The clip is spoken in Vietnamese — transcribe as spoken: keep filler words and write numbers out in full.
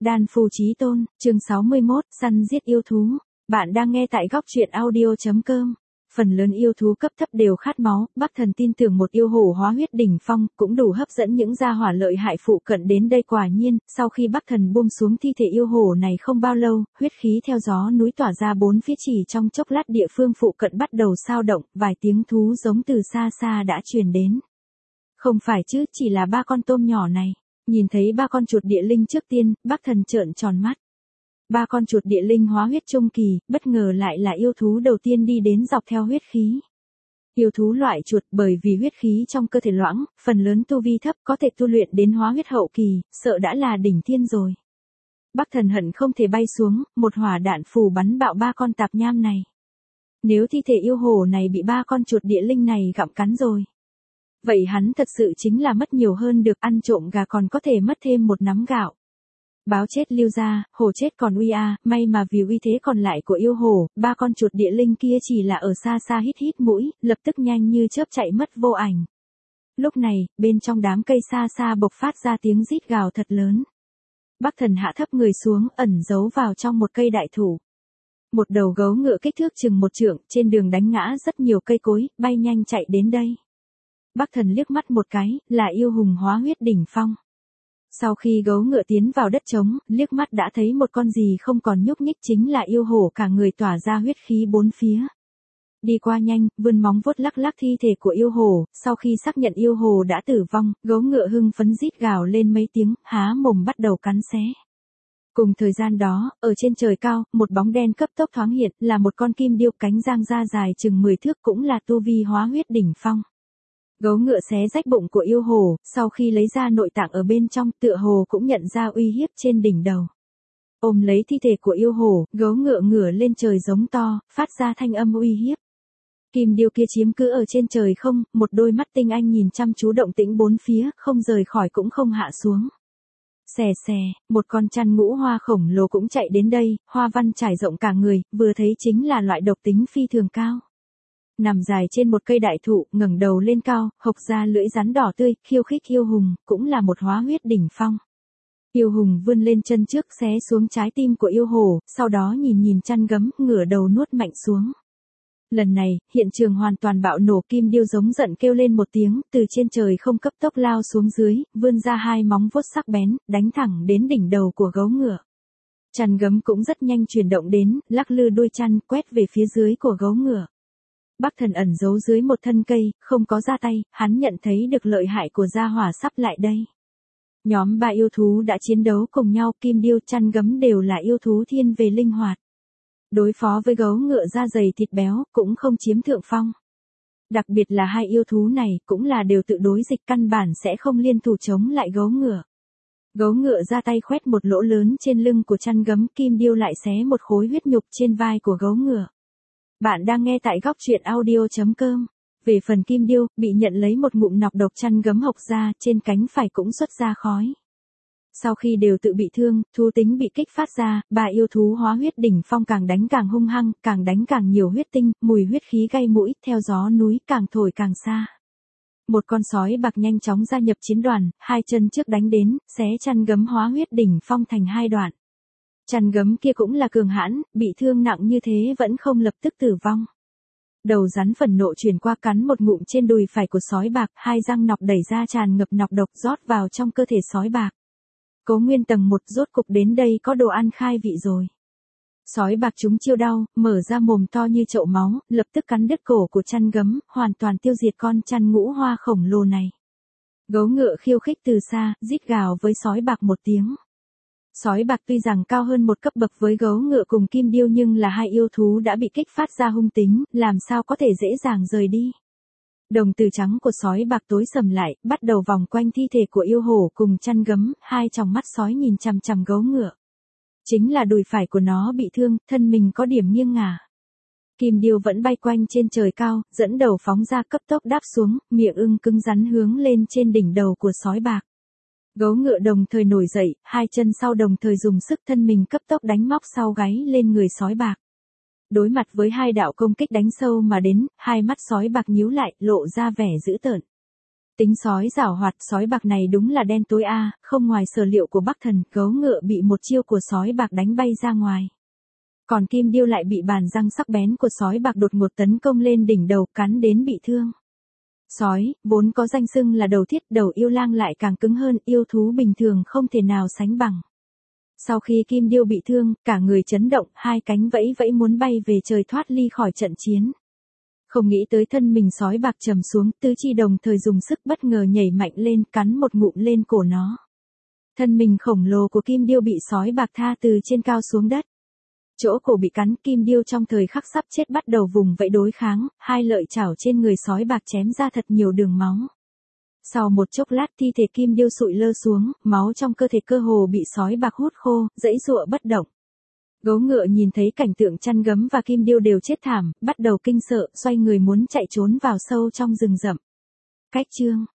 Đan Phu Chí Tôn, chương sáu mươi mốt, săn giết yêu thú. Bạn đang nghe tại góc truyện audio chấm com. Phần lớn yêu thú cấp thấp đều khát máu, Bắc Thần tin tưởng một yêu hổ hóa huyết đỉnh phong cũng đủ hấp dẫn những gia hỏa lợi hại phụ cận đến đây. Quả nhiên, sau khi Bắc Thần buông xuống thi thể yêu hổ này không bao lâu, huyết khí theo gió núi tỏa ra bốn phía, chỉ trong chốc lát địa phương phụ cận bắt đầu sao động, vài tiếng thú giống từ xa xa đã truyền đến. Không phải chứ, chỉ là ba con tôm nhỏ này. Nhìn thấy ba con chuột địa linh trước tiên, Bắc Thần trợn tròn mắt. Ba con chuột địa linh hóa huyết trung kỳ, bất ngờ lại là yêu thú đầu tiên đi đến dọc theo huyết khí. Yêu thú loại chuột bởi vì huyết khí trong cơ thể loãng, phần lớn tu vi thấp có thể tu luyện đến hóa huyết hậu kỳ, sợ đã là đỉnh thiên rồi. Bắc Thần hận không thể bay xuống, một hỏa đạn phù bắn bạo ba con tạp nham này. Nếu thi thể yêu hổ này bị ba con chuột địa linh này gặm cắn rồi, vậy hắn thật sự chính là mất nhiều hơn được, ăn trộm gà còn có thể mất thêm một nắm gạo. Báo chết lưu ra, hổ chết còn uy a, may mà vì uy thế còn lại của yêu hổ, ba con chuột địa linh kia chỉ là ở xa xa hít hít mũi, lập tức nhanh như chớp chạy mất vô ảnh. Lúc này, bên trong đám cây xa xa bộc phát ra tiếng rít gào thật lớn. Bắc Thần hạ thấp người xuống, ẩn giấu vào trong một cây đại thụ. Một đầu gấu ngựa kích thước chừng một trượng, trên đường đánh ngã rất nhiều cây cối, bay nhanh chạy đến đây. Bắc Thần liếc mắt một cái, là yêu hùng hóa huyết đỉnh phong. Sau khi gấu ngựa tiến vào đất trống, liếc mắt đã thấy một con gì không còn nhúc nhích, chính là yêu hổ, cả người tỏa ra huyết khí bốn phía. Đi qua nhanh, vươn móng vuốt lắc lắc thi thể của yêu hổ, sau khi xác nhận yêu hổ đã tử vong, gấu ngựa hưng phấn rít gào lên mấy tiếng, há mồm bắt đầu cắn xé. Cùng thời gian đó, ở trên trời cao, một bóng đen cấp tốc thoáng hiện, là một con kim điêu cánh giang ra dài chừng mười thước, cũng là tu vi hóa huyết đỉnh phong. Gấu ngựa xé rách bụng của yêu hổ, sau khi lấy ra nội tạng ở bên trong, tựa hồ cũng nhận ra uy hiếp trên đỉnh đầu. Ôm lấy thi thể của yêu hổ, gấu ngựa ngửa lên trời giống to, phát ra thanh âm uy hiếp. Kim điêu kia chiếm cứ ở trên trời không, một đôi mắt tinh anh nhìn chăm chú động tĩnh bốn phía, không rời khỏi cũng không hạ xuống. Xè xè, một con chăn ngũ hoa khổng lồ cũng chạy đến đây, hoa văn trải rộng cả người, vừa thấy chính là loại độc tính phi thường cao. Nằm dài trên một cây đại thụ, ngẩng đầu lên cao, hộc ra lưỡi rắn đỏ tươi, khiêu khích yêu hùng, cũng là một hóa huyết đỉnh phong. Yêu hùng vươn lên chân trước xé xuống trái tim của yêu hổ, sau đó nhìn nhìn chăn gấm, ngửa đầu nuốt mạnh xuống. Lần này, hiện trường hoàn toàn bạo nổ, kim điêu giống giận kêu lên một tiếng, từ trên trời không cấp tốc lao xuống dưới, vươn ra hai móng vuốt sắc bén, đánh thẳng đến đỉnh đầu của gấu ngựa. Chăn gấm cũng rất nhanh chuyển động đến, lắc lư đuôi chăn, quét về phía dưới của gấu ngựa. Bắc Thần ẩn giấu dưới một thân cây, không có ra tay, hắn nhận thấy được lợi hại của gia hỏa sắp lại đây. Nhóm ba yêu thú đã chiến đấu cùng nhau, kim điêu, chăn gấm đều là yêu thú thiên về linh hoạt. Đối phó với gấu ngựa da dày thịt béo, cũng không chiếm thượng phong. Đặc biệt là hai yêu thú này, cũng là đều tự đối dịch, căn bản sẽ không liên thủ chống lại gấu ngựa. Gấu ngựa ra tay khoét một lỗ lớn trên lưng của chăn gấm, kim điêu lại xé một khối huyết nhục trên vai của gấu ngựa. Bạn đang nghe tại góc truyện audio chấm com. Về phần kim điêu, bị nhận lấy một ngụm nọc độc, chăn gấm hộc ra, trên cánh phải cũng xuất ra khói. Sau khi đều tự bị thương, thú tính bị kích phát ra, ba yêu thú hóa huyết đỉnh phong càng đánh càng hung hăng, càng đánh càng nhiều huyết tinh, mùi huyết khí gây mũi, theo gió núi càng thổi càng xa. Một con sói bạc nhanh chóng gia nhập chiến đoàn, hai chân trước đánh đến, xé chăn gấm hóa huyết đỉnh phong thành hai đoạn. Chăn gấm kia cũng là cường hãn, bị thương nặng như thế vẫn không lập tức tử vong. Đầu rắn phần nộ truyền qua, cắn một ngụm trên đùi phải của sói bạc, hai răng nọc đẩy ra tràn ngập nọc độc rót vào trong cơ thể sói bạc. Cố Nguyên tầng một rốt cục đến đây, có đồ ăn khai vị rồi. Sói bạc chúng chiêu đau, mở ra mồm to như chậu máu, lập tức cắn đứt cổ của chăn gấm, hoàn toàn tiêu diệt con chăn ngũ hoa khổng lồ này. Gấu ngựa khiêu khích từ xa, rít gào với sói bạc một tiếng. Sói bạc tuy rằng cao hơn một cấp bậc với gấu ngựa cùng kim điêu, nhưng là hai yêu thú đã bị kích phát ra hung tính, làm sao có thể dễ dàng rời đi. Đồng tử trắng của sói bạc tối sầm lại, bắt đầu vòng quanh thi thể của yêu hổ cùng chăn gấm, hai tròng mắt sói nhìn chằm chằm gấu ngựa. Chính là đùi phải của nó bị thương, thân mình có điểm nghiêng ngả. Kim điêu vẫn bay quanh trên trời cao, dẫn đầu phóng ra, cấp tốc đáp xuống, miệng ưng cứng rắn hướng lên trên đỉnh đầu của sói bạc. Gấu ngựa đồng thời nổi dậy, hai chân sau đồng thời dùng sức, thân mình cấp tốc đánh móc sau gáy lên người sói bạc. Đối mặt với hai đạo công kích đánh sâu mà đến, hai mắt sói bạc nhíu lại, lộ ra vẻ dữ tợn. Tính sói giảo hoạt, sói bạc này đúng là đen tối a, không ngoài sở liệu của Bắc Thần, gấu ngựa bị một chiêu của sói bạc đánh bay ra ngoài. Còn Kim Điêu lại bị bàn răng sắc bén của sói bạc đột ngột tấn công lên đỉnh đầu, cắn đến bị thương. Sói, vốn có danh xưng là đầu thiết, đầu yêu lang lại càng cứng hơn, yêu thú bình thường không thể nào sánh bằng. Sau khi Kim Điêu bị thương, cả người chấn động, hai cánh vẫy vẫy muốn bay về trời thoát ly khỏi trận chiến. Không nghĩ tới thân mình sói bạc trầm xuống, tứ chi đồng thời dùng sức bất ngờ nhảy mạnh lên, cắn một ngụm lên cổ nó. Thân mình khổng lồ của Kim Điêu bị sói bạc tha từ trên cao xuống đất. Chỗ cổ bị cắn, Kim Điêu trong thời khắc sắp chết bắt đầu vùng vẫy đối kháng, hai lợi chảo trên người sói bạc chém ra thật nhiều đường máu. Sau một chốc lát thi thể Kim Điêu sụi lơ xuống, máu trong cơ thể cơ hồ bị sói bạc hút khô, giãy giụa bất động. Gấu ngựa nhìn thấy cảnh tượng chăn gấm và Kim Điêu đều chết thảm, bắt đầu kinh sợ, xoay người muốn chạy trốn vào sâu trong rừng rậm. Cách chương